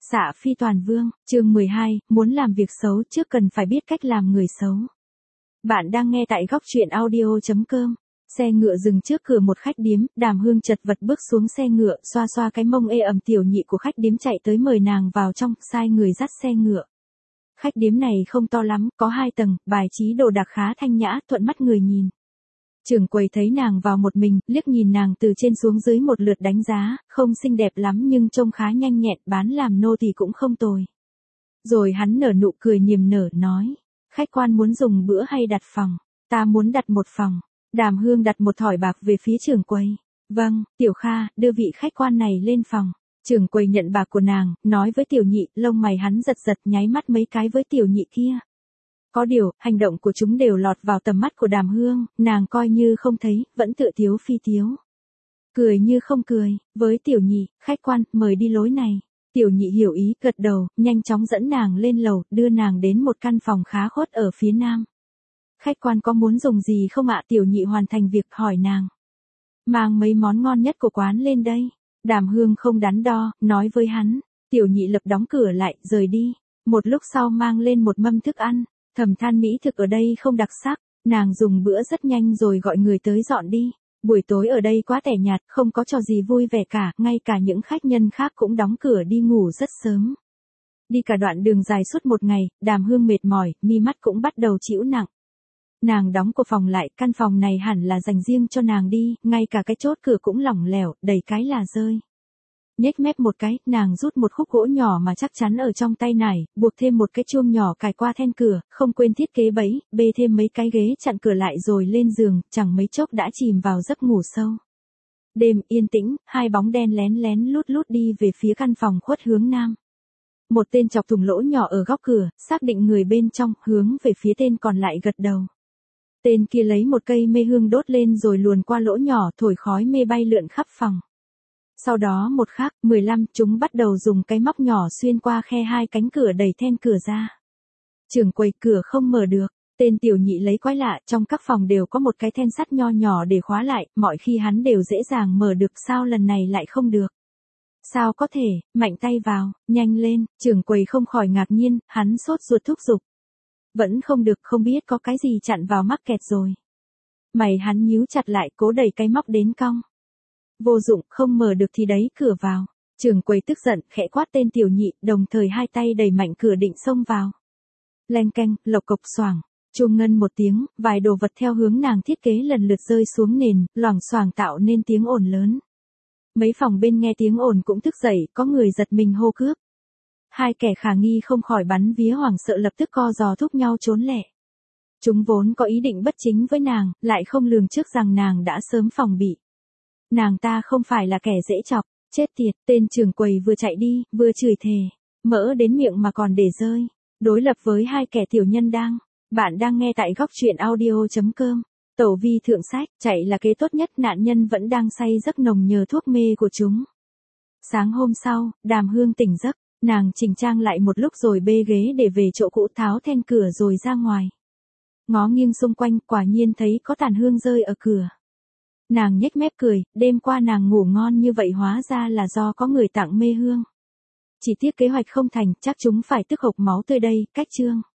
Xạ Phi Toàn Vương, chương 12, muốn làm việc xấu trước cần phải biết cách làm người xấu. Bạn đang nghe tại góc truyện audio.com. Xe ngựa dừng trước cửa một khách điếm, Đàm Hương chật vật bước xuống xe ngựa, xoa xoa cái mông ê ẩm tiểu nhị của khách điếm chạy tới mời nàng vào trong, sai người dắt xe ngựa. Khách điếm này không to lắm, có 2 tầng, bài trí đồ đạc khá thanh nhã, thuận mắt người nhìn. Trưởng quầy thấy nàng vào một mình, liếc nhìn nàng từ trên xuống dưới một lượt đánh giá, không xinh đẹp lắm nhưng trông khá nhanh nhẹn, bán làm nô thì cũng không tồi. Rồi hắn nở nụ cười niềm nở, nói, khách quan muốn dùng bữa hay đặt phòng? Ta muốn đặt một phòng. Đàm Hương đặt một thỏi bạc về phía trưởng quầy. Vâng, Tiểu Kha, đưa vị khách quan này lên phòng. Trưởng quầy nhận bạc của nàng, nói với tiểu nhị, lông mày hắn giật giật nháy mắt mấy cái với tiểu nhị kia. Có điều, hành động của chúng đều lọt vào tầm mắt của Đàm Hương, nàng coi như không thấy, vẫn tự tiếu phi tiếu. Cười như không cười, với tiểu nhị, khách quan, mời đi lối này. Tiểu nhị hiểu ý, gật đầu, nhanh chóng dẫn nàng lên lầu, đưa nàng đến một căn phòng khá khuất ở phía nam. Khách quan có muốn dùng gì không ạ? Tiểu nhị hoàn thành việc hỏi nàng. Mang mấy món ngon nhất của quán lên đây. Đàm Hương không đắn đo, nói với hắn. Tiểu nhị lập đóng cửa lại, rời đi. Một lúc sau mang lên một mâm thức ăn. Thầm than mỹ thực ở đây không đặc sắc, nàng dùng bữa rất nhanh rồi gọi người tới dọn đi. Buổi tối ở đây quá tẻ nhạt, không có trò gì vui vẻ cả, ngay cả những khách nhân khác cũng đóng cửa đi ngủ rất sớm. Đi cả đoạn đường dài suốt một ngày, Đàm Hương mệt mỏi, mi mắt cũng bắt đầu chịu nặng. Nàng đóng cửa phòng lại, căn phòng này hẳn là dành riêng cho nàng đi, ngay cả cái chốt cửa cũng lỏng lẻo, đầy cái là rơi. Nhếch mép một cái, nàng rút một khúc gỗ nhỏ mà chắc chắn ở trong tay nải, buộc thêm một cái chuông nhỏ cài qua then cửa, không quên thiết kế bẫy, bê thêm mấy cái ghế chặn cửa lại rồi lên giường, chẳng mấy chốc đã chìm vào giấc ngủ sâu. Đêm yên tĩnh, 2 bóng đen lén lén lút lút đi về phía căn phòng khuất hướng nam. Một tên chọc thủng lỗ nhỏ ở góc cửa, xác định người bên trong, hướng về phía tên còn lại gật đầu. Tên kia lấy một cây mê hương đốt lên rồi luồn qua lỗ nhỏ, thổi khói mê bay lượn khắp phòng. Sau đó một khắc, 15, chúng bắt đầu dùng cái móc nhỏ xuyên qua khe 2 cánh cửa đẩy then cửa ra. Trưởng quầy, cửa không mở được. Tên tiểu nhị lấy quái lạ, trong các phòng đều có một cái then sắt nho nhỏ để khóa lại, mọi khi hắn đều dễ dàng mở được, sao lần này lại không được? Sao có thể? Mạnh tay vào, nhanh lên. Trưởng quầy không khỏi ngạc nhiên, hắn sốt ruột thúc giục. Vẫn không được, không biết có cái gì chặn vào mắc kẹt rồi. Mày hắn nhíu chặt lại, cố đẩy cái móc đến cong. Vô dụng, không mở được thì đấy, cửa vào. Trưởng quầy tức giận, khẽ quát tên tiểu nhị, đồng thời 2 tay đẩy mạnh cửa định xông vào. Leng keng, lộc cộc xoảng, chuông ngân một tiếng, vài đồ vật theo hướng nàng thiết kế lần lượt rơi xuống nền, loảng xoảng tạo nên tiếng ồn lớn. Mấy phòng bên nghe tiếng ồn cũng thức dậy, có người giật mình hô cướp. 2 kẻ khả nghi không khỏi bắn vía hoảng sợ lập tức co giò thúc nhau trốn lẹ. Chúng vốn có ý định bất chính với nàng, lại không lường trước rằng nàng đã sớm phòng bị. Nàng ta không phải là kẻ dễ chọc, chết tiệt, tên trưởng quầy vừa chạy đi, vừa chửi thề, mỡ đến miệng mà còn để rơi, đối lập với 2 kẻ tiểu nhân đang. Bạn đang nghe tại góc truyện audio.com. Tẩu vi thượng sách, chạy là kế tốt nhất, nạn nhân vẫn đang say giấc nồng nhờ thuốc mê của chúng. Sáng hôm sau, Đàm Hương tỉnh giấc, nàng chỉnh trang lại một lúc rồi bê ghế để về chỗ cũ, tháo then cửa rồi ra ngoài. Ngó nghiêng xung quanh, quả nhiên thấy có tàn hương rơi ở cửa. Nàng nhếch mép cười, đêm qua nàng ngủ ngon như vậy hóa ra là do có người tặng mê hương. Chỉ tiếc kế hoạch không thành, chắc chúng phải tức hộc máu tươi đây, cách chương.